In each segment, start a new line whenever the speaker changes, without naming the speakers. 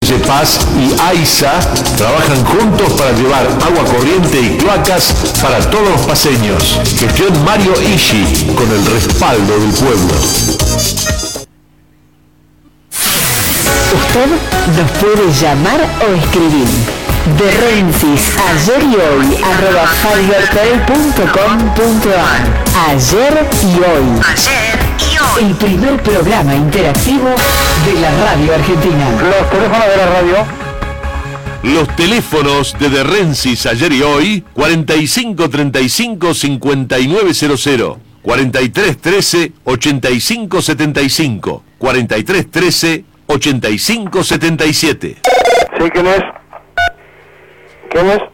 Paz y AISA trabajan juntos para llevar agua corriente y cloacas para todos los paseños. Gestión Mario Ishi, con el respaldo del pueblo.
Usted nos puede llamar o escribir. De Rensis, ayer y hoy, @fibertel.com.ar. Ayer y hoy. El primer programa interactivo de la radio argentina.
Los teléfonos de la radio.
Los teléfonos de Rensis, ayer y hoy: 4535-5900, 4313-8575, 4313-8577.
Sí, ¿quién es? ¿Quién es?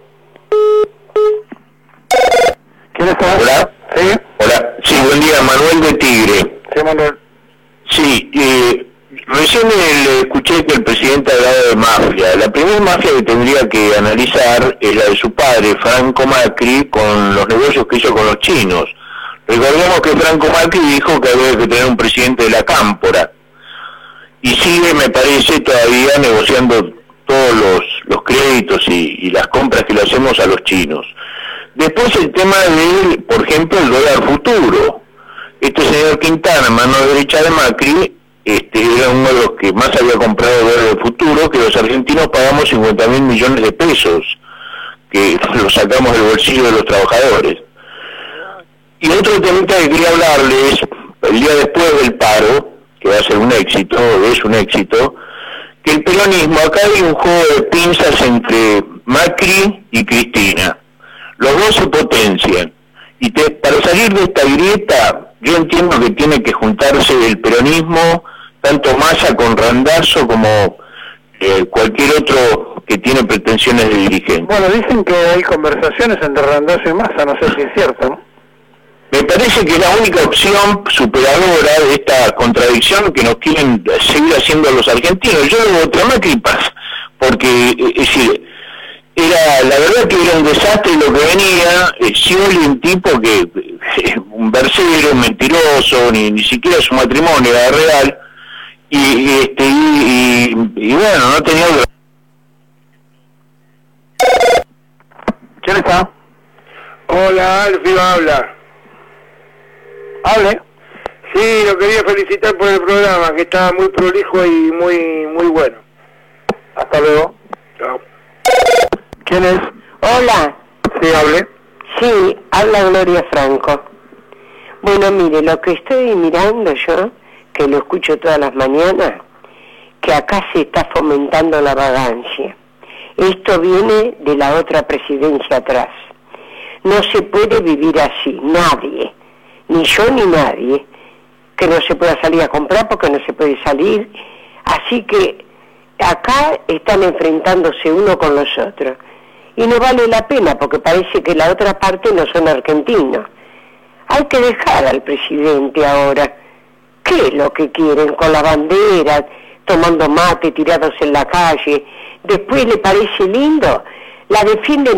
¿Quién está?
Hola.
¿Sí?
Hola. Sí, buen día, Manuel de Tigre.
Sí, Manuel.
Sí, recién le escuché que el presidente hablaba de mafia. La primera mafia que tendría que analizar es la de su padre, Franco Macri, con los negocios que hizo con los chinos. Recordemos que Franco Macri dijo que había que tener un presidente de la Cámpora. Y sigue, me parece, todavía negociando todos los créditos y las compras que le hacemos a los chinos. Después el tema de, por ejemplo, el dólar futuro. Este señor Quintana, mano derecha de Macri, era uno de los que más había comprado dólares futuro, que los argentinos pagamos 50.000 millones de pesos, que los sacamos del bolsillo de los trabajadores. Y otro temita que quería hablarles, el día después del paro, que va a ser un éxito, es un éxito, que el peronismo, acá hay un juego de pinzas entre Macri y Cristina. Los dos se potencian. Y para salir de esta grieta, yo entiendo que tiene que juntarse el peronismo, tanto Massa con Randazzo como cualquier otro que tiene pretensiones de dirigente.
Bueno, dicen que hay conversaciones entre Randazzo y Massa, no sé si es cierto, ¿no?
Me parece que es la única opción superadora de esta contradicción que nos quieren seguir haciendo los argentinos. Yo le voté a Macri Paz, porque, es decir, la verdad que era un desastre lo que venía. Scioli, un tipo que, un versero, un mentiroso, ni siquiera su matrimonio era real, y bueno, no tenía otra.
¿Quién está?
Hola, Alfio habla.
Hable.
Sí, lo quería felicitar por el programa, que estaba muy prolijo y muy bueno.
Hasta luego.
Chao.
¿Quién es?
Hola.
Sí, hable.
Sí, habla Gloria Franco. Bueno, mire, lo que estoy mirando yo, que lo escucho todas las mañanas, que acá se está fomentando la vagancia. Esto viene de la otra presidencia atrás. No se puede vivir así, nadie, ni yo ni nadie, que no se pueda salir a comprar porque no se puede salir. Así que acá están enfrentándose uno con los otros. Y no vale la pena porque parece que la otra parte no son argentinos. Hay que dejar al presidente ahora. ¿Qué es lo que quieren? Con la bandera, tomando mate, tirados en la calle. Después le parece lindo. La defienden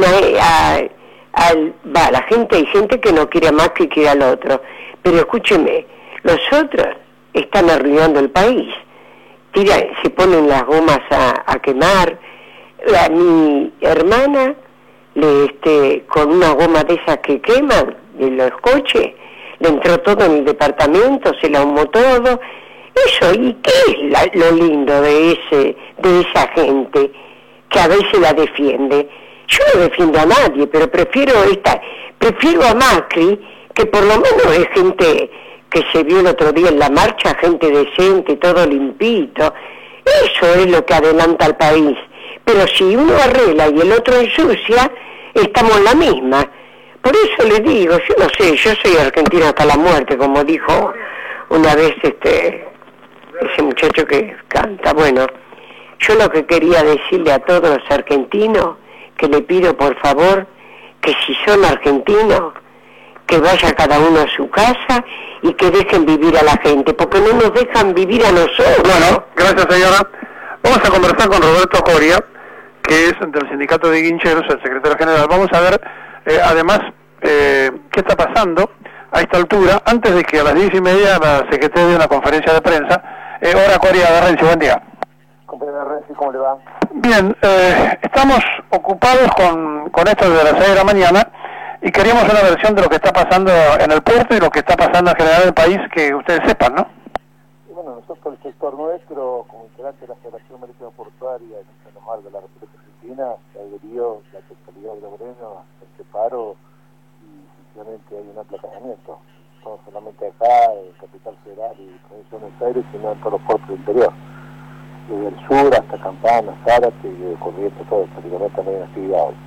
la gente, hay gente que no quiere más que quiere al otro. Pero escúcheme, los otros están arruinando el país. Se ponen las gomas a quemar. Mi hermana, con una goma de esas que queman, de los coches, le entró todo en el departamento, se la ahumó todo. Eso, ¿y qué es lo lindo de esa gente que a veces la defiende? Yo no defiendo a nadie, pero prefiero a Macri, que por lo menos es gente que se vio el otro día en la marcha, gente decente, todo limpito. Eso es lo que adelanta al país. Pero si uno arregla y el otro ensucia, estamos en la misma. Por eso le digo, yo no sé, yo soy argentino hasta la muerte, como dijo una vez ese muchacho que canta. Bueno, yo lo que quería decirle a todos los argentinos, que le pido por favor, que si son argentinos, que vaya cada uno a su casa y que dejen vivir a la gente, porque no nos dejan vivir a nosotros.
Bueno, gracias señora. Vamos a conversar con Roberto Coria, que es del sindicato de guincheros, el secretario general. Vamos a ver, además, qué está pasando a esta altura, antes de que a las 10:30 la Secretaría dé una conferencia de prensa. Hola Coria de Renzi, buen día.
compañero Renzi, ¿cómo le va?
Bien, estamos ocupados con esto desde las 6 de la mañana y queríamos una versión de lo que está pasando en el puerto y lo que está pasando en general en el país, que ustedes sepan, ¿no?
Y bueno, nosotros el sector nuestro, como integrante de la Federación Marítima Portuaria en el Mar de la República Argentina, se adherió la totalidad de Loreno a este paro y sinceramente hay un amplio aclaramiento, no solamente acá, en Capital Federal y Provincia de Buenos Aires, sino en todos los puertos del interior. Desde el sur hasta Campana, Zárate y de Corrientes, todo, prácticamente también en actividad hoy.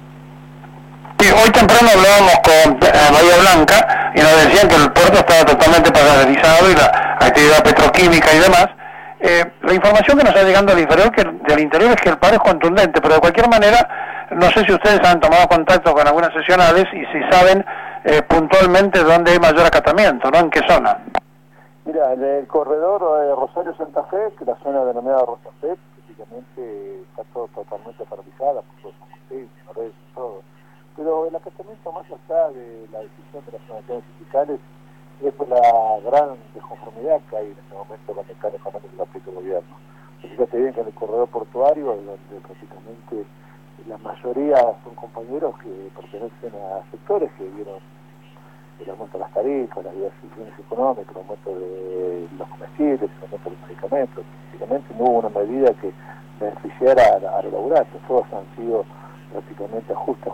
Sí, hoy temprano hablábamos con Bahía Blanca y nos decían que el puerto estaba totalmente paralizado y la actividad petroquímica y demás. La información que nos está llegando del interior es que el paro es contundente, pero de cualquier manera, no sé si ustedes han tomado contacto con algunas sesionales y si saben puntualmente dónde hay mayor acatamiento, ¿no? ¿En qué zona?
Mira, el corredor Rosario-Santa Fe, que es la zona denominada Rosa Fe, prácticamente está todo totalmente paralizada, por todos los redes y todo. Pero el acatamiento más allá de la decisión de las organizaciones sindicales es por la gran desconformidad que hay en este momento con el plan económico que aplica el gobierno. Fíjate bien que en el corredor portuario, donde prácticamente la mayoría son compañeros que pertenecen a sectores que vieron el aumento de las tarifas, las decisiones económicas, el aumento de los comestibles, el aumento de los medicamentos. Prácticamente no hubo una medida que beneficiara a los laburantes, todos han sido prácticamente ajuste.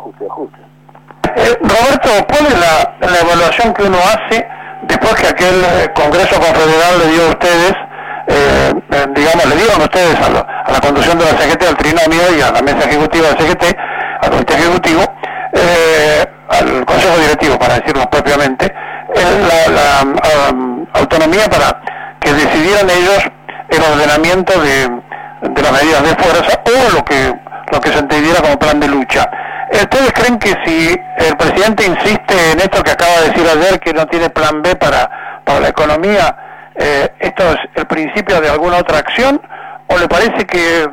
Roberto, ¿cuál es la evaluación que uno hace después que aquel Congreso Confederal le dio a ustedes, le dieron ustedes a la conducción de la CGT, al trinomio y a la mesa ejecutiva de la CGT, al comité ejecutivo, al Consejo Directivo, para decirlo propiamente, la autonomía para que decidieran ellos el ordenamiento de las medidas de fuerza o lo que se entendiera como plan de lucha? ¿Ustedes creen que si el presidente insiste en esto que acaba de decir ayer, que no tiene plan B para la economía, esto es el principio de alguna otra acción, o le parece que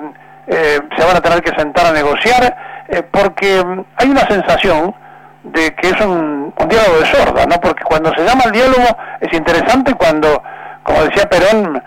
se van a tener que sentar a negociar? Porque hay una sensación de que es un diálogo de sorda, ¿no? Porque cuando se llama al diálogo es interesante cuando, como decía Perón,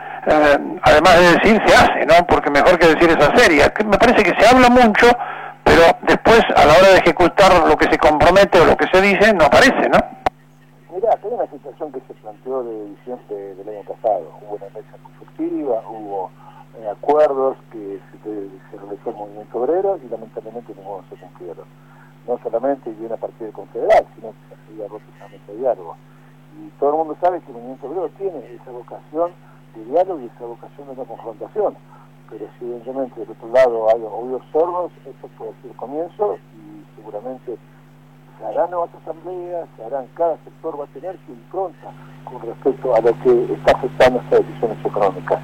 además de decir, se hace, ¿no? Porque mejor que decir es hacer. Y me parece que se habla mucho, pero después, a la hora de ejecutar lo que se compromete o lo que se dice, no aparece, ¿no?
Mirá, hay una situación que se planteó de diciembre del año pasado. Hubo una mesa constructiva, hubo acuerdos que se realizó el movimiento obrero y lamentablemente ninguno se cumplieron. No solamente y una partida de confederal, sino que se había roto esa mesa de diálogo. Y todo el mundo sabe que el movimiento obrero tiene esa vocación de diálogo y esa vocación de no confrontación. Pero si evidentemente del otro lado hay oídos sordos, esto puede ser el comienzo y seguramente se harán nuevas asambleas, cada sector va a tener su impronta con respecto a lo que está afectando estas decisiones económicas.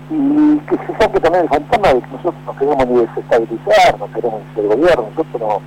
Y que se saque también el fantasma de que nosotros no queremos ni desestabilizar, no queremos ni ser gobierno, nosotros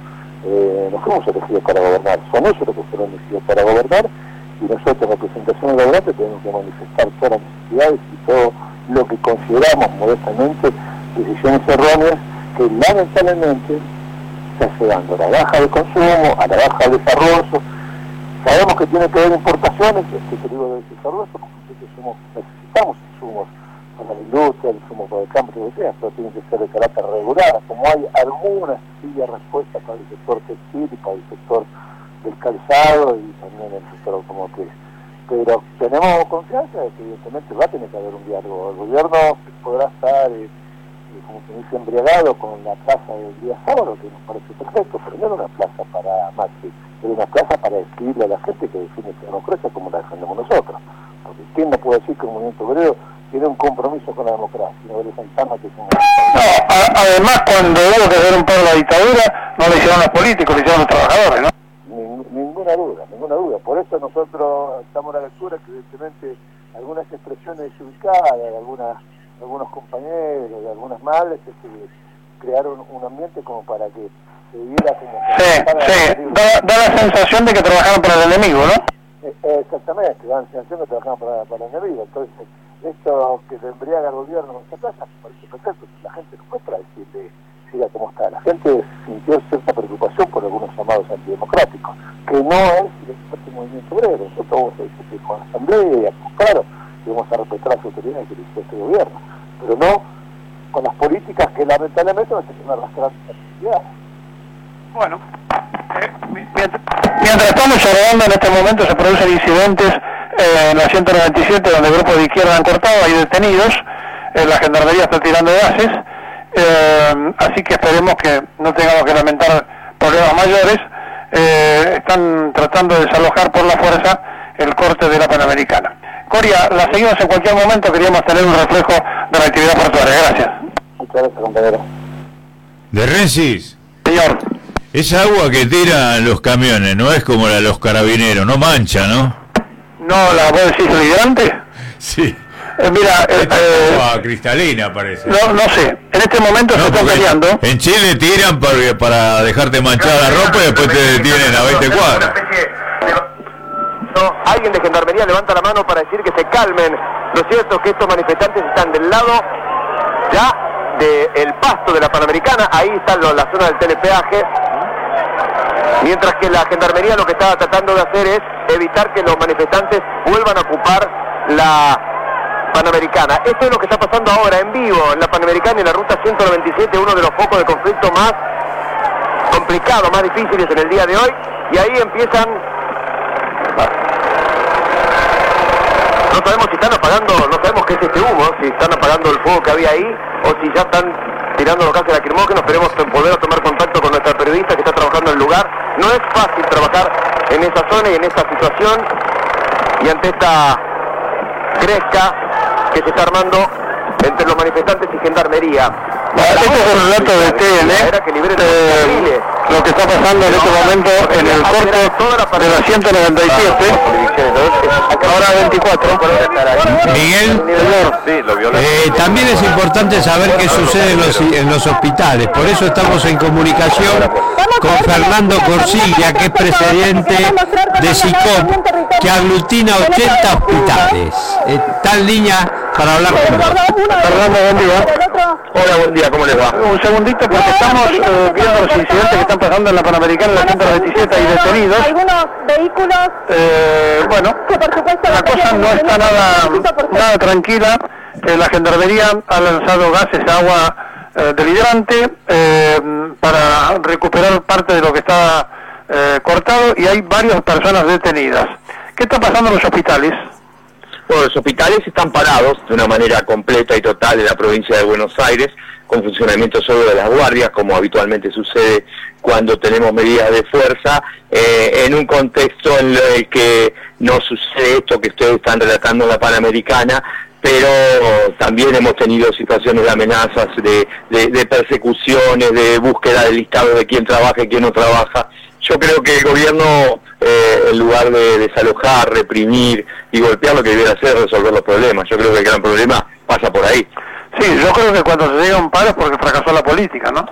no fuimos elegidos para gobernar, son ellos los que fueron elegidos para gobernar y nosotros, en representación del gobernante, tenemos que manifestar todas las necesidades y todo lo que consideramos modestamente decisiones erróneas que lamentablemente está llegando a la baja de consumo, a la baja de desarrollo. Sabemos que tiene que haber importaciones, este digo del desarrollo, porque necesitamos insumos para la industria, insumos para el campo, lo que sea, pero tiene que ser de carácter regular, como hay algunas sencillas respuestas para el sector textil y para el sector del calzado y también el sector automotriz. Pero tenemos confianza de que evidentemente va a tener que haber un diálogo. El gobierno podrá estar, como se dice, embriagado con la plaza del día sábado, que nos parece perfecto, pero no era una plaza para Macri, era una plaza para decirle a la gente que define la democracia como la defendemos nosotros. Porque ¿quién no puede decir que el movimiento obrero tiene un compromiso con la democracia? No el fantasma que es un...
además, cuando hubo que hacer un paro de la dictadura, no lo hicieron los políticos, lo hicieron los trabajadores, ¿no?
Ninguna duda. Por eso nosotros estamos a la lectura que evidentemente algunas expresiones desubicadas de algunos compañeros, de algunas madres, crearon un ambiente como para que se viera como...
Da la sensación de que trabajaron para el enemigo, ¿no?
Exactamente, da la sensación de que trabajaron para el enemigo. Entonces, esto que le embriaga al gobierno con esta plaza, me parece perfecto. La gente no puede para decirle siga como está. La gente sintió cierta preocupación por algunos llamados antidemocráticos, que no es el movimiento obrero. Nosotros vamos a discutir con la asamblea, claro, y vamos a respetar las autoridades que eligió este gobierno, pero no con las políticas que lamentablemente nos están arrastrando esta actividad.
Bueno, mientras estamos charlando, en este momento se producen incidentes en la 197, donde grupos de izquierda han cortado, hay detenidos, la gendarmería está tirando gases, así que esperemos que no tengamos que lamentar problemas mayores. Están tratando de desalojar por la fuerza el corte de la Panamericana. Coria, la seguimos en cualquier momento, queríamos tener un reflejo de la actividad portuaria. Gracias.
Muchas gracias, compañero.
De Rensis,
Señor.
esa agua que tiran los camiones no es como la de los carabineros, no mancha, ¿no?
No, ¿la vos decís el hidrante?
Sí.
Mira,
Agua cristalina parece.
no sé, en este momento se está peleando.
En Chile tiran para dejarte manchar la ropa y después te detienen a 20 cuadras.
Alguien de Gendarmería levanta la mano para decir que se calmen. Lo cierto es que estos manifestantes están del lado ya del pasto de la Panamericana, ahí está la zona del telepeaje, mientras que la Gendarmería lo que estaba tratando de hacer es evitar que los manifestantes vuelvan a ocupar la Panamericana. Esto es lo que está pasando ahora en vivo en la Panamericana y en la ruta 197, uno de los focos de conflicto más complicados, más difíciles en el día de hoy, y ahí empiezan. No sabemos si están apagando, no sabemos qué es este humo, si están apagando el fuego que había ahí o si ya están tirando los gases lacrimógenos. Esperemos poder tomar contacto con nuestra periodista que está trabajando en el lugar. No es fácil trabajar en esa zona y en esta situación y ante esta gresca que se está armando entre los manifestantes y Gendarmería.
Este es el relato de TN, lo que está pasando en este momento en el corte de la 197, ahora 24.
Miguel, también es importante saber qué sucede en los hospitales, por eso estamos en comunicación con Fernando Corsiglia, que es presidente de SICOP, que aglutina 80 hospitales. Está en línea para hablar con nosotros.
Fernando, buen día.
Hola, buen día, ¿cómo les va?
Un segundito, porque estamos viendo los incidentes que están pasando en la Panamericana, en la 197, y detenidos.
Algunos vehículos,
Bueno,
que por supuesto
la cosa no está nada tranquila. La Gendarmería ha lanzado gases, agua del hidrante para recuperar parte de lo que estaba cortado, y hay varias personas detenidas. ¿Qué está pasando en los hospitales?
Bueno, los hospitales están parados de una manera completa y total en la provincia de Buenos Aires, con funcionamiento solo de las guardias, como habitualmente sucede cuando tenemos medidas de fuerza, en un contexto en el que no sucede esto que ustedes están relatando en la Panamericana, pero también hemos tenido situaciones de amenazas, de persecuciones, de búsqueda del listado de quién trabaja y quién no trabaja. Yo creo que el gobierno, en lugar de desalojar, reprimir y golpear, lo que debiera hacer es resolver los problemas. Yo creo que el gran problema pasa por ahí.
Sí, yo creo que cuando se llega a un paro es porque fracasó la política, ¿no?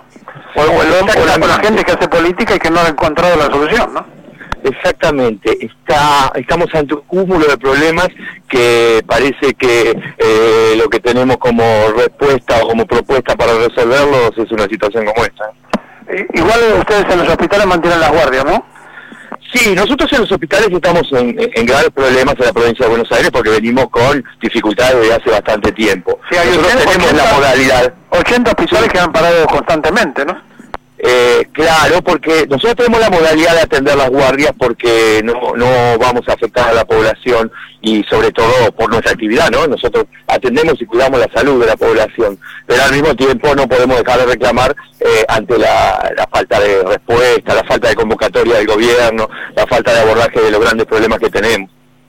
O la gente que hace política y que no ha encontrado la solución, ¿no?
Exactamente, estamos ante un cúmulo de problemas que parece que lo que tenemos como respuesta o como propuesta para resolverlos es una situación como esta.
Igual ustedes en los hospitales mantienen las guardias, ¿no?
Sí, nosotros en los hospitales estamos en graves problemas en la provincia de Buenos Aires porque venimos con dificultades desde hace bastante tiempo.
Sí,
nosotros tenemos la modalidad.
80 hospitales que han parado constantemente, ¿no?
Claro, porque nosotros tenemos la modalidad de atender las guardias porque no vamos a afectar a la población y sobre todo por nuestra actividad, ¿no? Nosotros atendemos y cuidamos la salud de la población, pero al mismo tiempo no podemos dejar de reclamar ante la falta de respuesta, la falta de convocatoria del gobierno, la falta de abordaje de los grandes problemas que tenemos.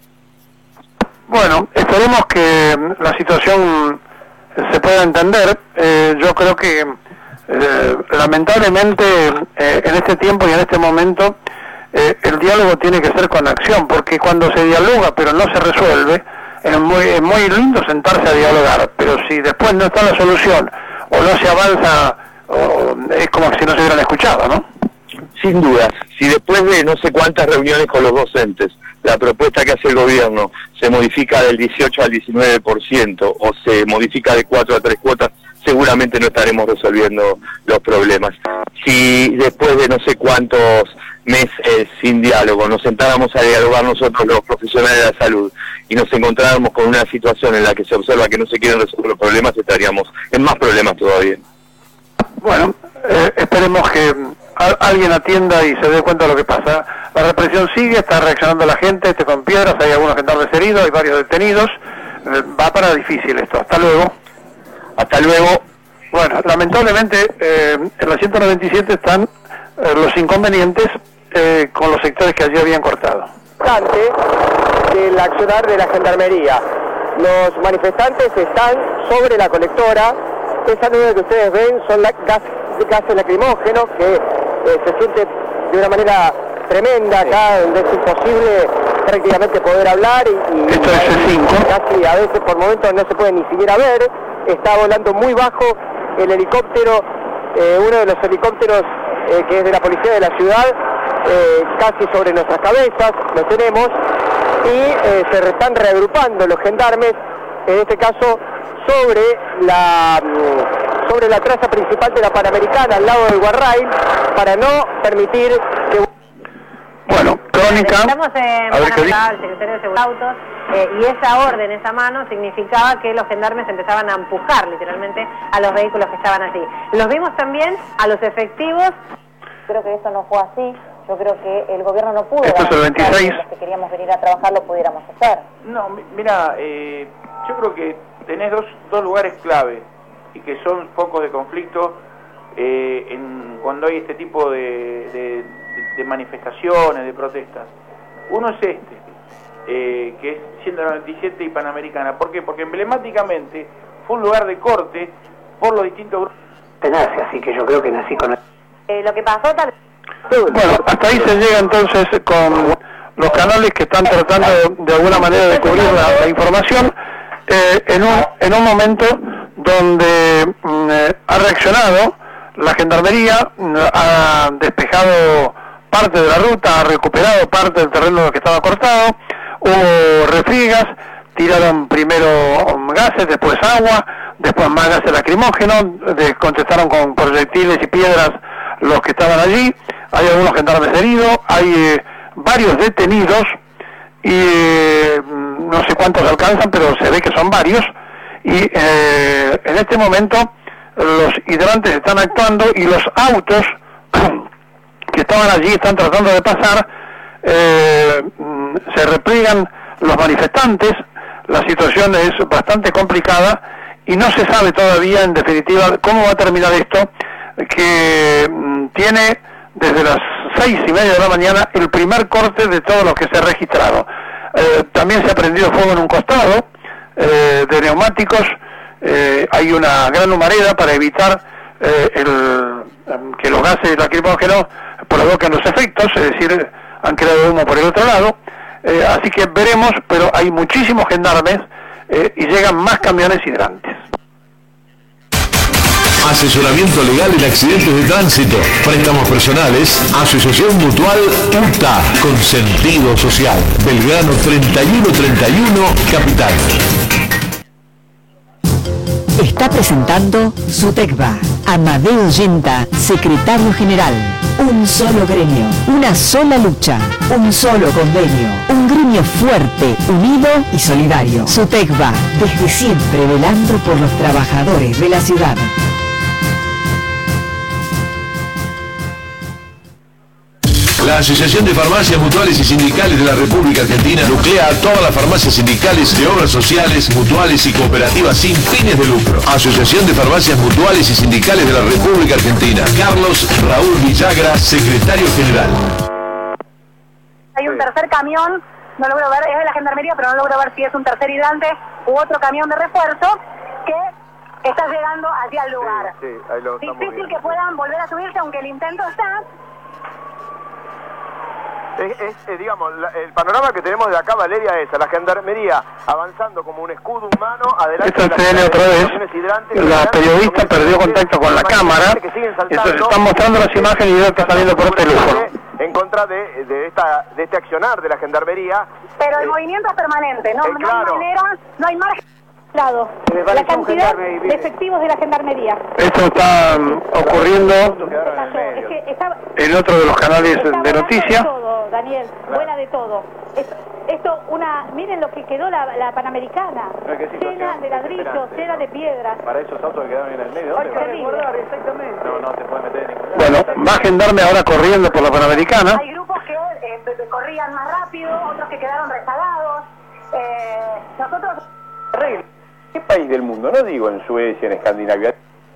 Bueno, esperemos que la situación se pueda entender. Yo creo que lamentablemente en este tiempo y en este momento el diálogo tiene que ser con acción, porque cuando se dialoga pero no se resuelve, es muy lindo sentarse a dialogar, pero si después no está la solución o no se avanza, es como si no se hubieran escuchado, ¿no?
Sin dudas, si después de no sé cuántas reuniones con los docentes, la propuesta que hace el gobierno se modifica del 18 al 19% o se modifica de 4 a 3 cuotas, seguramente no estaremos resolviendo los problemas. Si después de no sé cuántos mes sin diálogo, nos sentáramos a dialogar nosotros los profesionales de la salud y nos encontráramos con una situación en la que se observa que no se quieren resolver los problemas, estaríamos en más problemas todavía.
Bueno, esperemos que alguien atienda y se dé cuenta de lo que pasa. La represión sigue, está reaccionando la gente, con piedras, hay algunos gendarmes heridos, hay varios detenidos. Va para difícil esto. Hasta luego.
Hasta luego.
Bueno, lamentablemente en la 197 están los inconvenientes con los sectores que allí habían cortado.
Del accionar de la gendarmería. Los manifestantes están sobre la colectora. Esa nube que ustedes ven son gases lacrimógenos que se siente de una manera tremenda acá, donde es imposible prácticamente poder hablar y
esto es C5.
Casi a veces por momentos no se puede ni siquiera ver. Está volando muy bajo el helicóptero, uno de los helicópteros que es de la policía de la ciudad, casi sobre nuestras cabezas, lo tenemos, y se están reagrupando los gendarmes, en este caso sobre la traza principal de la Panamericana, al lado del Guarrail, para no permitir que...
Bueno, crónica.
Estamos en Panamericana, el secretario de Seguridad de Autos, y esa orden, esa mano, significaba que los gendarmes empezaban a empujar literalmente a los vehículos que estaban allí. Los vimos también a los efectivos. Creo que eso no fue así. Yo creo que el gobierno no pudo.
Esto es el 26.
Los que queríamos venir a trabajar lo pudiéramos hacer.
No, mira, yo creo que tenés dos lugares clave y que son focos de conflicto cuando hay este tipo de manifestaciones, de protestas. Uno es que es 197 y Panamericana. ¿Por qué? Porque emblemáticamente fue un lugar de corte por los distintos grupos.
Nace, así que yo creo que nací con...
Lo que pasó tal...
Bueno, hasta ahí se llega entonces con los canales que están tratando de alguna manera de cubrir la información en un momento donde ha reaccionado la gendarmería, ha despejado parte de la ruta, ha recuperado parte del terreno que estaba cortado, hubo refriegas, tiraron primero gases, después agua, después más gases lacrimógenos, contestaron con proyectiles y piedras los que estaban allí, hay algunos gendarmes heridos, hay varios detenidos y no sé cuántos alcanzan, pero se ve que son varios, y en este momento los hidrantes están actuando y los autos que estaban allí están tratando de pasar, se repliegan los manifestantes, la situación es bastante complicada y no se sabe todavía en definitiva cómo va a terminar esto, que tiene desde las 6:30 de la mañana el primer corte de todos los que se registraron. También se ha prendido fuego en un costado de neumáticos, hay una gran humareda para evitar que los gases lacrimógenos provoquen los efectos, es decir, han creado humo por el otro lado, así que veremos, pero hay muchísimos gendarmes y llegan más camiones hidrantes.
Asesoramiento legal en accidentes de tránsito, préstamos personales, Asociación Mutual UTA, con sentido social, Belgrano 3131, Capital.
Está presentando SUTECBA. Amadeo Yenta, secretario general. Un solo gremio, una sola lucha, un solo convenio. Un gremio fuerte, unido y solidario. SUTECBA, desde siempre velando por los trabajadores de la ciudad.
La Asociación de Farmacias Mutuales y Sindicales de la República Argentina nuclea a todas las farmacias sindicales de obras sociales, mutuales y cooperativas sin fines de lucro. Asociación de Farmacias Mutuales y Sindicales de la República Argentina. Carlos Raúl Villagra, secretario general.
Hay un tercer camión, no logro ver, es de la gendarmería, pero no logro ver si es un tercer hidrante u otro camión de refuerzo que está llegando allí al lugar.
Sí, ahí lo estamos
difícil
viendo.
que puedan volver a subirse, aunque el intento está.
Digamos, el panorama que tenemos de acá, Valeria, es a la gendarmería avanzando como un escudo humano adelante.
Esto es otra vez. La periodista perdió contacto con la cámara, entonces están mostrando las imágenes y veo que está saliendo por teléfono.
En contra de este accionar de la gendarmería.
Pero el movimiento es permanente, no,
claro.
no hay margen.
lado, la cantidad de efectivos de la gendarmería.
Esto está ocurriendo en otro de los canales de noticias.
Todo, Daniel, buena de todo. Miren lo que quedó la Panamericana, llena de ladrillos, llena de piedras.
Para esos autos que quedaron en el medio,
Hay que recordar,
exactamente. No te puedes meter en ningún lado.
Bueno, va gendarme ahora corriendo por la Panamericana.
Hay grupos que corrían más rápido, otros que quedaron rezagados. Nosotros...
¿Qué país del mundo? No digo en Suecia, en Escandinavia.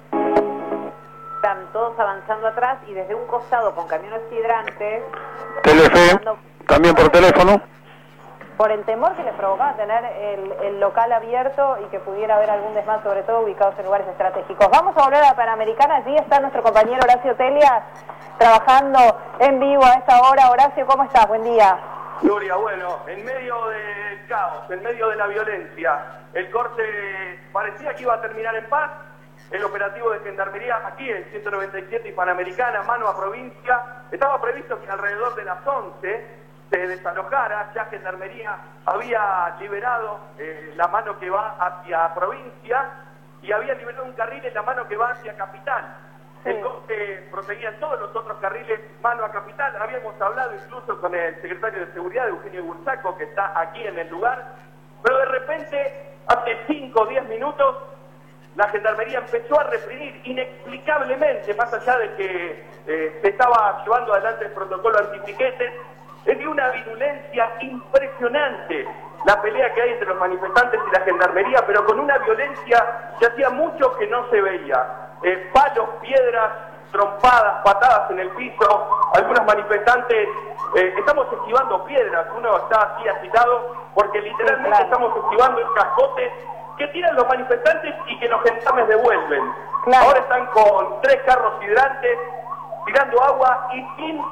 Están todos avanzando atrás y desde un costado con camiones hidrantes.
Telefe, también por teléfono.
Por el temor que les provocaba tener el local abierto y que pudiera haber algún desmán, sobre todo ubicados en lugares estratégicos. Vamos a volver a la Panamericana. Allí está nuestro compañero Horacio Telia trabajando en vivo a esta hora. Horacio, ¿cómo estás? Buen día.
Gloria, bueno, en medio del caos, en medio de la violencia, el corte parecía que iba a terminar en paz. El operativo de gendarmería aquí en 197 y Panamericana, mano a provincia, estaba previsto que alrededor de las 11 se desalojara. Ya gendarmería había liberado la mano que va hacia provincia y había liberado un carril en la mano que va hacia capital. El corte proseguía en todos los otros carriles mano a capital. Habíamos hablado incluso con el secretario de Seguridad, Eugenio Bursaco, que está aquí en el lugar, pero de repente, hace 5 o 10 minutos, la gendarmería empezó a reprimir inexplicablemente, más allá de que se estaba llevando adelante el protocolo antipiquetes. Es de una virulencia impresionante la pelea que hay entre los manifestantes y la gendarmería, pero con una violencia que hacía mucho que no se veía. Palos, piedras, trompadas, patadas en el piso. Algunos manifestantes, estamos esquivando piedras, uno está así agitado porque literalmente estamos esquivando el cascote que tiran los manifestantes y que los gendarmes devuelven. Ahora están con 3 carros hidrantes tirando agua y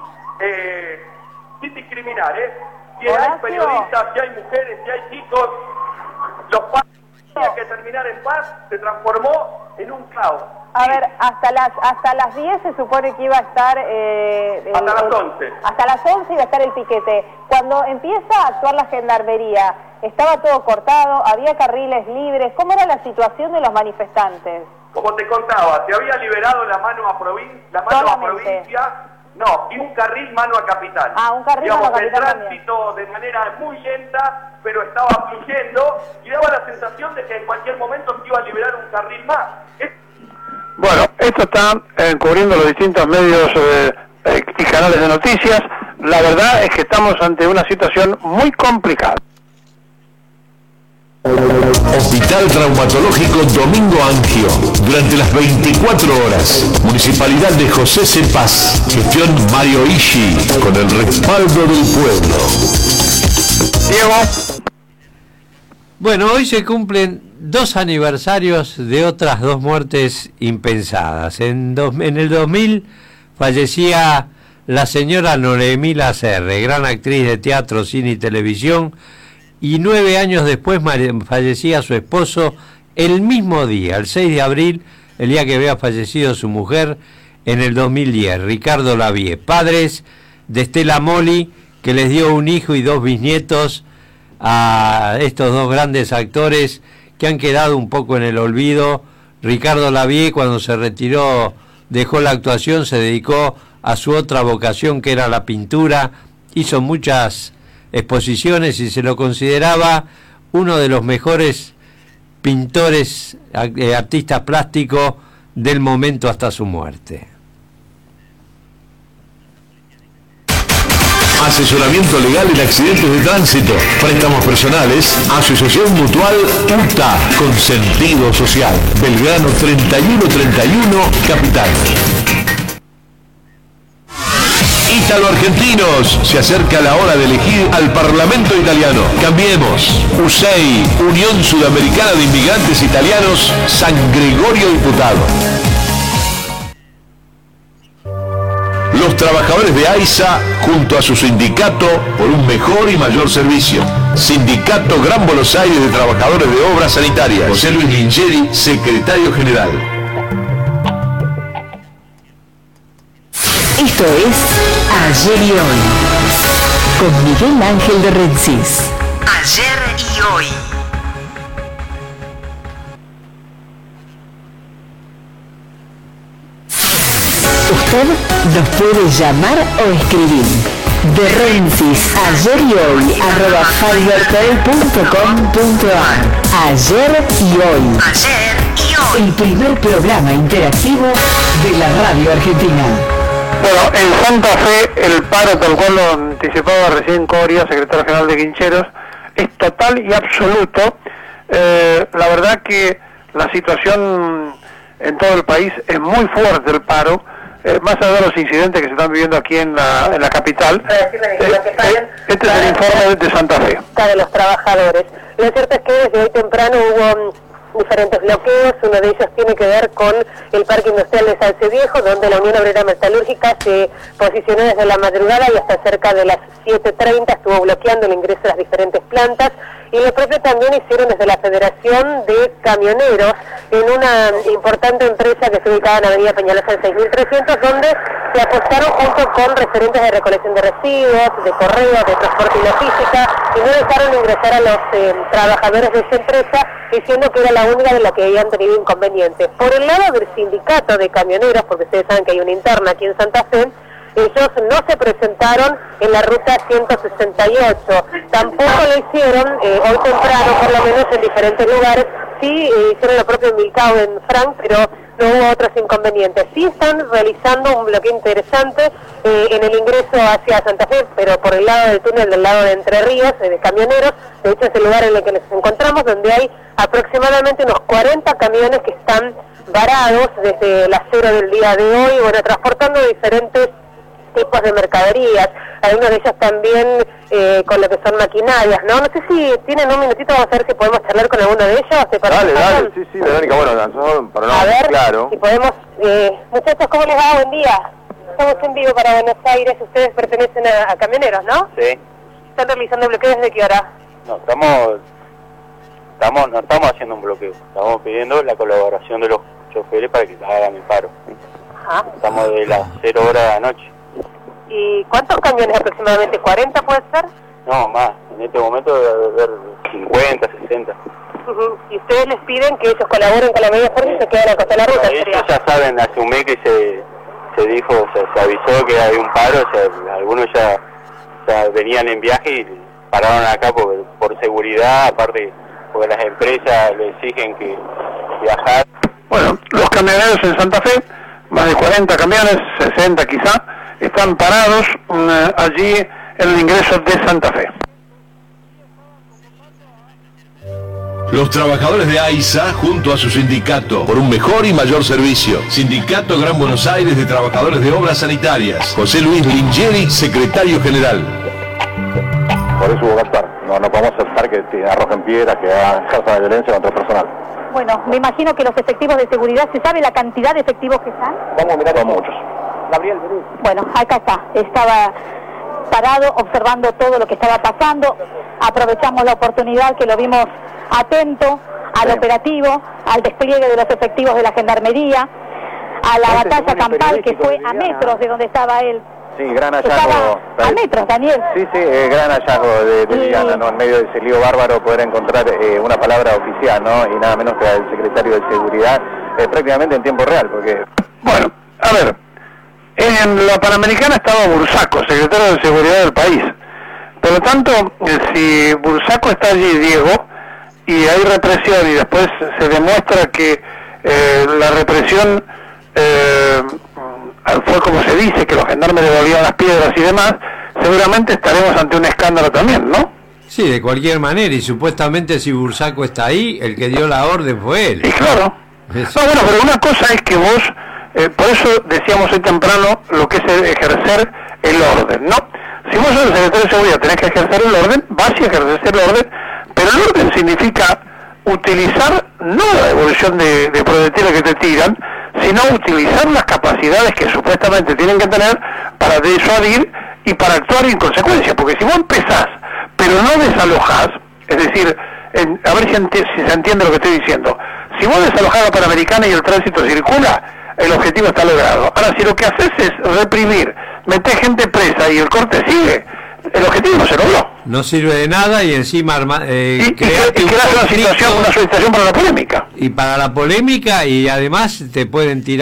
sin discriminar, Si hay periodistas, si hay mujeres, si hay chicos, los pasos tenían que terminar en paz, se transformó en un caos.
A ver, hasta las 10 se supone que iba a estar...
hasta las 11.
Hasta las 11 iba a estar el piquete. Cuando empieza a actuar la gendarmería, ¿estaba todo cortado? ¿Había carriles libres? ¿Cómo era la situación de los manifestantes?
Como te contaba, se había liberado la mano a provincia, no, y un carril mano a capital.
Un carril mano a capital.
El tránsito de manera muy lenta, pero estaba fluyendo y daba la sensación de que en cualquier momento se iba a liberar un carril más.
Bueno, esto está cubriendo los distintos medios y canales de noticias. La verdad es que estamos ante una situación muy complicada.
Hospital Traumatológico Domingo Angio, durante las 24 horas. Municipalidad de José C. Paz. Gestión Mario Ishi, con el respaldo del pueblo.
Diego.
Bueno, hoy se cumplen 2 aniversarios de otras 2 muertes impensadas. En el 2000 fallecía la señora Noemí Lacerre, gran actriz de teatro, cine y televisión, y 9 años después fallecía su esposo el mismo día, el 6 de abril, el día que había fallecido su mujer, en el 2010, Ricardo Lavie, padres de Estela Moli, que les dio un hijo y 2 bisnietos a estos 2 grandes actores que han quedado un poco en el olvido. Ricardo Lavie, cuando se retiró, dejó la actuación, se dedicó a su otra vocación, que era la pintura, hizo muchas exposiciones y se lo consideraba uno de los mejores pintores, artistas plásticos del momento hasta su muerte.
Asesoramiento legal en accidentes de tránsito, préstamos personales, Asociación Mutual UTA, con sentido social, Belgrano 3131, Capital. Ítalo-argentinos, se acerca la hora de elegir al Parlamento italiano. Cambiemos. USEI, Unión Sudamericana de Inmigrantes Italianos, San Gregorio Diputado. Los trabajadores de AISA, junto a su sindicato, por un mejor y mayor servicio. Sindicato Gran Buenos Aires de Trabajadores de Obras Sanitarias. José Luis Lingeri, secretario general.
Esto es Ayer y Hoy, con Miguel Ángel de Rensis. Ayer y Hoy. Usted nos puede llamar o escribir. De Rensis, ayer y hoy, @fibertel.com.ar. Ayer y hoy. El primer programa interactivo de la radio argentina.
Bueno, en Santa Fe el paro, tal cual lo anticipaba recién Coria, secretario general de Guincheros, es total y absoluto. La verdad que la situación en todo el país es muy fuerte, el paro, más allá de los incidentes que se están viviendo aquí en la capital. Este es el informe de Santa Fe.
De los trabajadores. Lo cierto es que desde hoy temprano hubo diferentes bloqueos. Uno de ellos tiene que ver con el Parque Industrial de Sauce Viejo, donde la Unión Obrera Metalúrgica se posicionó desde la madrugada y hasta cerca de las 7:30 estuvo bloqueando el ingreso a las diferentes plantas. Y lo propio también hicieron desde la Federación de Camioneros en una importante empresa que se ubicaba en Avenida Peñalosa en 6300, donde se apostaron junto con referentes de recolección de residuos, de correo, de transporte y logística, y no dejaron ingresar a los trabajadores de esa empresa, diciendo que era la única de la que habían tenido inconvenientes. Por el lado del sindicato de camioneros, porque ustedes saben que hay una interna aquí en Santa Fe, ellos no se presentaron en la ruta 168, tampoco lo hicieron hoy temprano, por lo menos en diferentes lugares. Sí hicieron lo propio en Milcao, en Frank, pero no hubo otros inconvenientes. Sí están realizando un bloqueo interesante en el ingreso hacia Santa Fe, pero por el lado del túnel, del lado de Entre Ríos, de camioneros. De hecho es el lugar en el que nos encontramos, donde hay aproximadamente unos 40 camiones que están varados desde las 0 del día de hoy, bueno, transportando diferentes tipos de mercaderías, algunos de ellos también con lo que son maquinarias, ¿no? No sé si tienen un minutito, vamos a ver si podemos charlar con alguno de ellos.
Dale, sí, Verónica, bueno, nosotros,
a ver,
claro.
Si podemos, muchachos, ¿cómo les va? Buen día. Estamos en vivo para Buenos Aires, ustedes pertenecen a camioneros, ¿no?
Sí.
¿Están realizando bloqueos desde qué hora?
No, no estamos haciendo un bloqueo, estamos pidiendo la colaboración de los choferes para que hagan el paro.
Ajá.
Estamos de las 0 horas de la noche.
¿Y cuántos camiones aproximadamente? ¿40 puede ser?
No, más. En este momento debe haber 50, 60.
Y ustedes les piden que ellos colaboren con la medida fuerte y se queden a costa de la ruta.
Ellos ya saben, hace un mes que se dijo, o sea, se avisó que hay un paro, o sea, algunos ya venían en viaje y pararon acá por seguridad, aparte porque las empresas le exigen que viajar.
Bueno, los camioneros en Santa Fe, más de 40 camiones, 60 quizá, están parados allí en el ingreso de Santa Fe.
Los trabajadores de AISA junto a su sindicato por un mejor y mayor servicio. Sindicato Gran Buenos Aires de Trabajadores de Obras Sanitarias. José Luis Lingeri, secretario general.
Por eso hubo que actuar. No podemos aceptar que arrojen piedras, que ejerzan la violencia contra el personal.
Bueno, me imagino que los efectivos de seguridad, ¿se sabe la cantidad de efectivos que están?
Vamos a mirar a muchos.
Gabriel, bueno, acá está. Estaba parado observando todo lo que estaba pasando. Aprovechamos la oportunidad que lo vimos atento al operativo, al despliegue de los efectivos de la Gendarmería, a la batalla campal que fue a metros de donde estaba él.
Sí, gran hallazgo.
A metros, Daniel.
Sí, gran hallazgo de Liliana, ¿no? En medio de ese lío bárbaro poder encontrar una palabra oficial, ¿no? Y nada menos que el secretario de Seguridad, prácticamente en tiempo real, porque...
Bueno, a ver, en la Panamericana estaba Bursaco, secretario de Seguridad del país. Por lo tanto, si Bursaco está allí, Diego, y hay represión y después se demuestra que la represión fue como se dice, que los gendarmes devolvían las piedras y demás, seguramente estaremos ante un escándalo también, ¿no?
Sí, de cualquier manera, y supuestamente si Bursaco está ahí, el que dio la orden fue él.
Sí, claro. No, bueno, pero una cosa es que vos, por eso decíamos hoy temprano lo que es ejercer el orden, ¿no? Si vos sos el secretario de Seguridad tenés que ejercer el orden, vas y ejerces el orden, pero el orden significa utilizar no la devolución de proyectiles que te tiran, sino utilizar las capacidades que supuestamente tienen que tener para disuadir y para actuar en consecuencia, porque si vos empezás, pero no desalojás, es decir, a ver si se entiende lo que estoy diciendo, si vos desalojás la Panamericana y el tránsito circula, el objetivo está logrado. Ahora, si lo que haces es reprimir, meter gente presa y el corte sigue, el objetivo no se logró.
No sirve de nada y encima
creas una situación para la polémica.
Y para la polémica, y además te pueden tirar